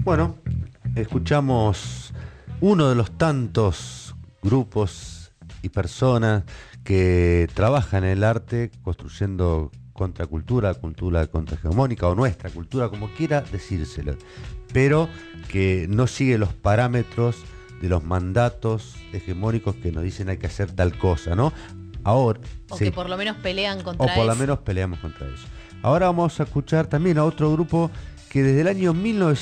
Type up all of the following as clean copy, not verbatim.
Bueno, escuchamos uno de los tantos grupos y personas que trabajan en el arte construyendo contracultura, cultura contrahegemónica o nuestra cultura, como quiera decírselo, pero que no sigue los parámetros de los mandatos hegemónicos que nos dicen hay que hacer tal cosa, ¿no? Ahora, o sí, que por lo menos pelean contra o por lo eso. menos peleamos contra eso. Ahora vamos a escuchar también a otro grupo que desde el año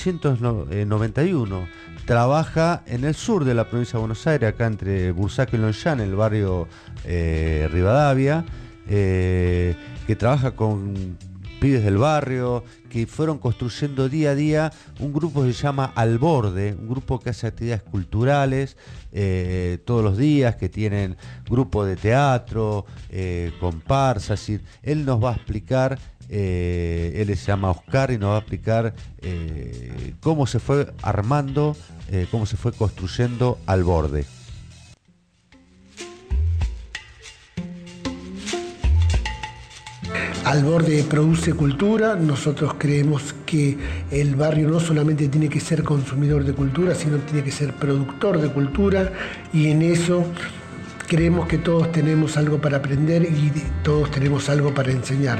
1991 trabaja en el sur de la provincia de Buenos Aires, acá entre Bursaco y Longchamp, en el barrio Rivadavia, que trabaja con pibes del barrio, que fueron construyendo día a día un grupo que se llama Al Borde, un grupo que hace actividades culturales todos los días, que tienen grupo de teatro, comparsas. Él nos va a explicar, él se llama Oscar y nos va a explicar cómo se fue armando, cómo se fue construyendo Al Borde. Al Borde produce cultura. Nosotros creemos que el barrio no solamente tiene que ser consumidor de cultura, sino tiene que ser productor de cultura, y en eso creemos que todos tenemos algo para aprender y todos tenemos algo para enseñar.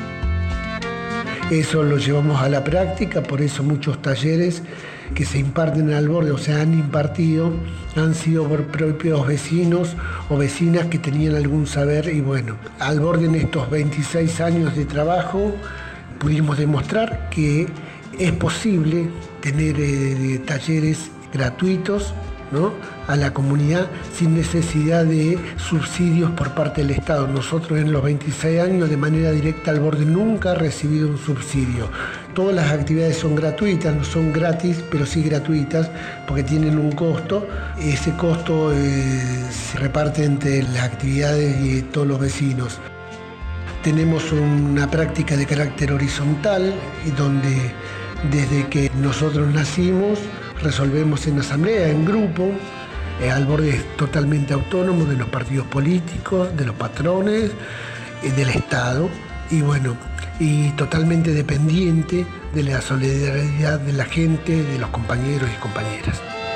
Eso lo llevamos a la práctica, por eso muchos talleres que se imparten en Al Borde o se han impartido han sido por propios vecinos o vecinas que tenían algún saber, y bueno, Al Borde en estos 26 años de trabajo pudimos demostrar que es posible tener talleres gratuitos, ¿no?, a la comunidad sin necesidad de subsidios por parte del Estado. Nosotros en los 26 años de manera directa Al Borde nunca ha recibido un subsidio. Todas las actividades son gratuitas, no son gratis, pero sí gratuitas porque tienen un costo. Ese costo se reparte entre las actividades y todos los vecinos. Tenemos una práctica de carácter horizontal y donde desde que nosotros nacimos resolvemos en asamblea, en grupo. Al Borde es totalmente autónomo de los partidos políticos, de los patrones, del Estado, y bueno, y totalmente dependiente de la solidaridad de la gente, de los compañeros y compañeras.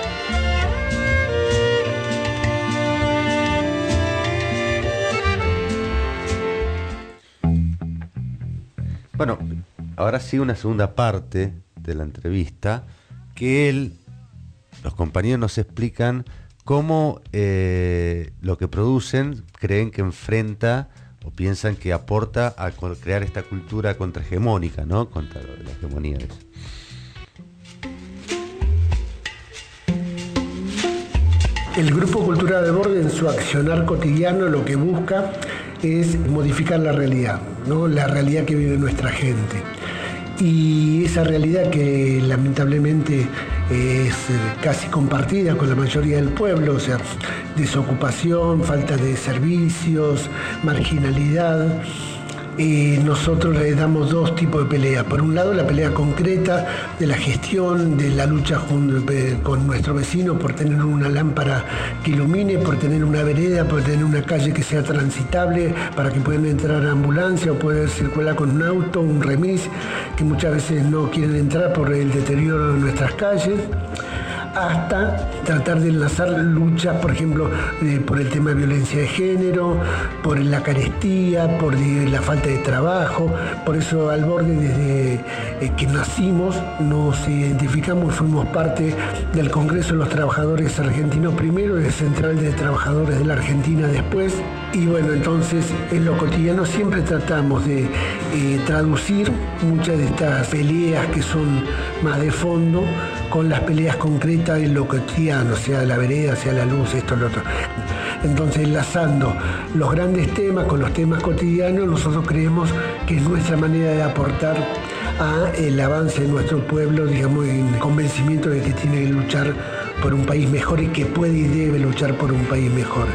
Bueno, ahora sí una segunda parte de la entrevista, que los compañeros nos explican cómo lo que producen creen que enfrenta o piensan que aporta a crear esta cultura contrahegemónica, ¿no?, contra la hegemonía de eso. El Grupo Cultural Al Borde en su accionar cotidiano lo que busca es modificar la realidad, ¿no?, la realidad que vive nuestra gente. Y esa realidad que lamentablemente es casi compartida con la mayoría del pueblo, o sea, desocupación, falta de servicios, marginalidad. Nosotros le damos dos tipos de pelea. Por un lado, la pelea concreta de la gestión, de la lucha con nuestro vecino por tener una lámpara que ilumine, por tener una vereda, por tener una calle que sea transitable para que puedan entrar ambulancia o poder circular con un auto, un remis, que muchas veces no quieren entrar por el deterioro de nuestras calles, hasta tratar de enlazar luchas, por ejemplo, por el tema de violencia de género, por la carestía, por la falta de trabajo. Por eso Al Borde, desde que nacimos, nos identificamos, fuimos parte del Congreso de los Trabajadores Argentinos primero, del Central de Trabajadores de la Argentina después. Y bueno, entonces en lo cotidiano siempre tratamos de traducir muchas de estas peleas que son más de fondo con las peleas concretas en lo cotidiano, sea la vereda, sea la luz, esto, lo otro. Entonces, enlazando los grandes temas con los temas cotidianos, nosotros creemos que es nuestra manera de aportar a el avance de nuestro pueblo, digamos, en convencimiento de que tiene que luchar por un país mejor y que puede y debe luchar por un país mejor.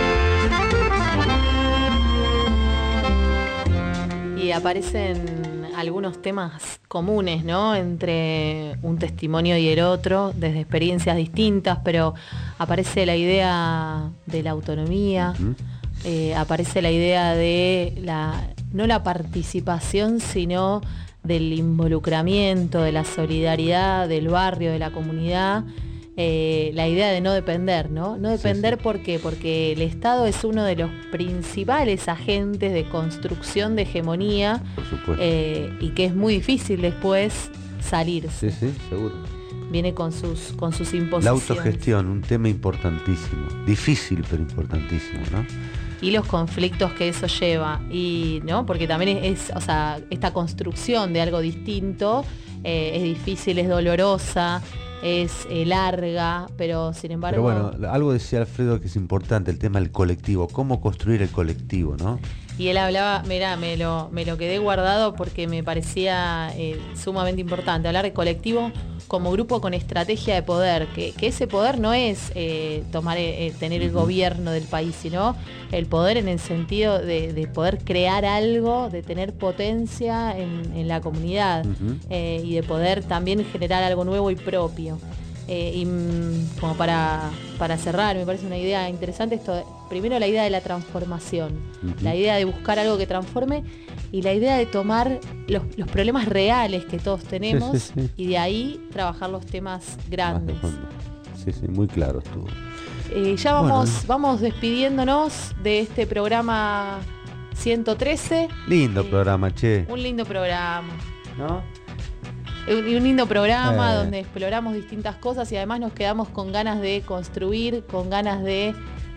Y aparecen algunos temas comunes, ¿no?, entre un testimonio y el otro, desde experiencias distintas, pero aparece la idea de la autonomía, aparece la idea de no la participación, sino del involucramiento, de la solidaridad, del barrio, de la comunidad. La idea de no depender, ¿no? No depender, sí. ¿Por qué? Porque el Estado es uno de los principales agentes de construcción de hegemonía. Por supuesto. Y que es muy difícil después salirse. Sí, seguro. Viene con sus imposiciones. La autogestión, un tema importantísimo. Difícil, pero importantísimo, ¿no? Y los conflictos que eso lleva. Y, ¿no? Porque también o sea, esta construcción de algo distinto es difícil, es dolorosa, es larga, pero sin embargo... Pero bueno, algo decía Alfredo que es importante, el tema del colectivo, cómo construir el colectivo, ¿no? Y él hablaba, mirá, me lo quedé guardado porque me parecía sumamente importante, hablar de colectivo como grupo con estrategia de poder, que ese poder no es tener el gobierno del país, sino el poder en el sentido de poder crear algo, de tener potencia en la comunidad, y de poder también generar algo nuevo y propio. Y como para cerrar, me parece una idea interesante esto. Primero, la idea de la transformación, la idea de buscar algo que transforme, y la idea de tomar los problemas reales que todos tenemos, y de ahí trabajar los temas grandes. Sí, muy claro estuvo. Ya vamos despidiéndonos de este programa 113. Lindo programa, che. Un lindo programa, ¿no? Un lindo programa donde exploramos distintas cosas y además nos quedamos con ganas de construir, con ganas de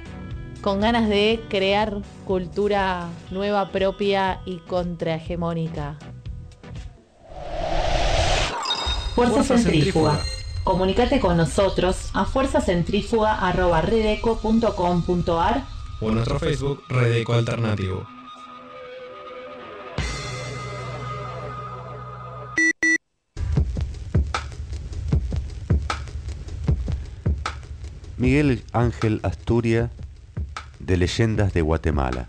crear cultura nueva, propia y contrahegemónica. Fuerza Centrífuga. Comunicate con nosotros a fuerzacentrífuga@redeco.com.ar o en nuestro Facebook Redeco Alternativo. Miguel Ángel Asturias, de Leyendas de Guatemala.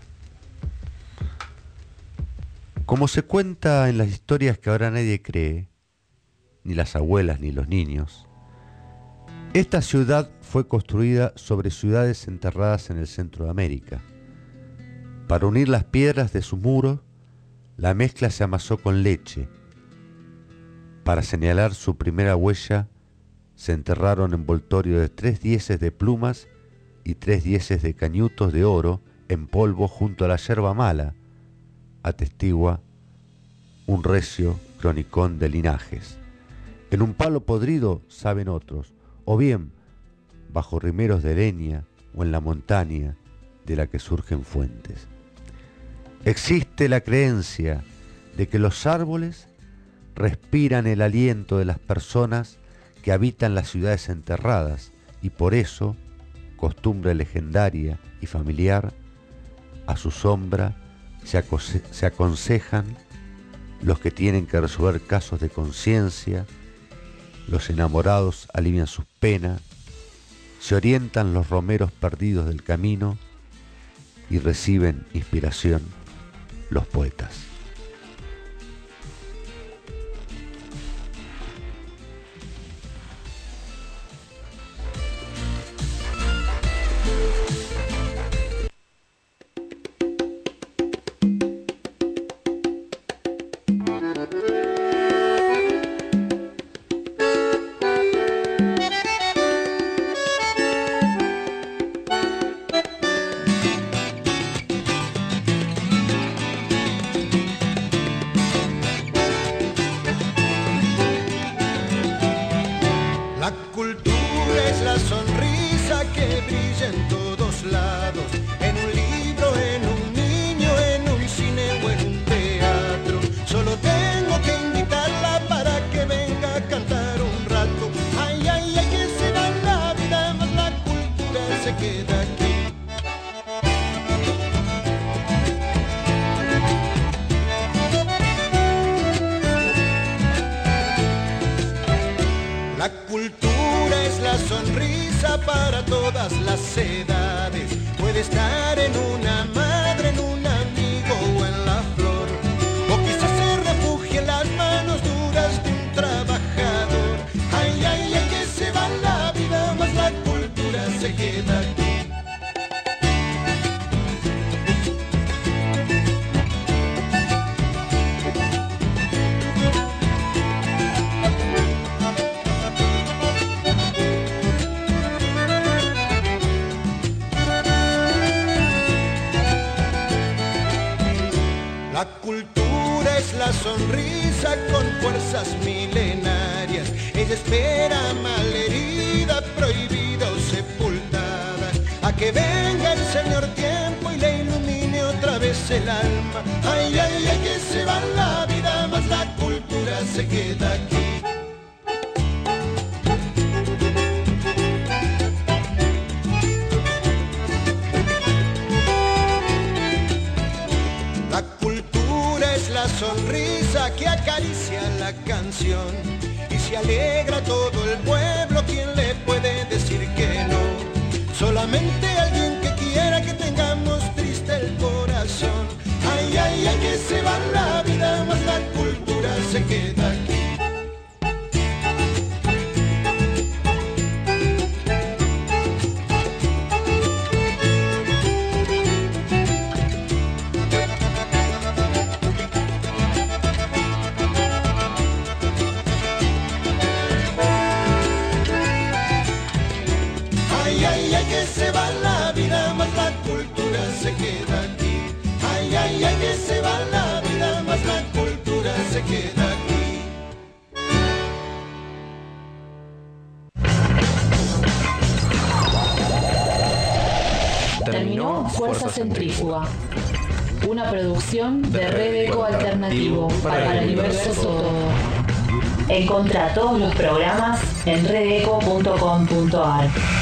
Como se cuenta en las historias que ahora nadie cree, ni las abuelas ni los niños, esta ciudad fue construida sobre ciudades enterradas en el centro de América. Para unir las piedras de sus muros, la mezcla se amasó con leche. Para señalar su primera huella, se enterraron envoltorio de 3 dieces de plumas y 3 dieces de cañutos de oro en polvo junto a la yerba mala, atestigua un recio cronicón de linajes. En un palo podrido, saben otros, o bien bajo rimeros de leña o en la montaña de la que surgen fuentes. Existe la creencia de que los árboles respiran el aliento de las personas que habitan las ciudades enterradas, y por eso, costumbre legendaria y familiar, a su sombra se aconsejan los que tienen que resolver casos de conciencia, los enamorados alivian sus penas, se orientan los romeros perdidos del camino y reciben inspiración los poetas. con fuerzas milenarias. Ella espera malherida, prohibida o sepultada, a que venga el Señor tiempo y le ilumine otra vez el alma. Ay, ay, ay, que se va la vida, mas la cultura se queda aquí. La sonrisa que acaricia la canción y se alegra todo el pueblo. ¿Quién le puede decir que no? Solamente alguien que quiera que tengamos triste el corazón. Ay, ay, ay, que se va la vida, mas la cultura se queda aquí. Se va la vida, mas la cultura se queda aquí. Ay, ay, ay, que se va la vida, mas la cultura se queda aquí. Terminó Fuerza Centrífuga, una producción de Red Eco Alternativo para el universo todo. Encontrá todos los programas en redeco.com.ar.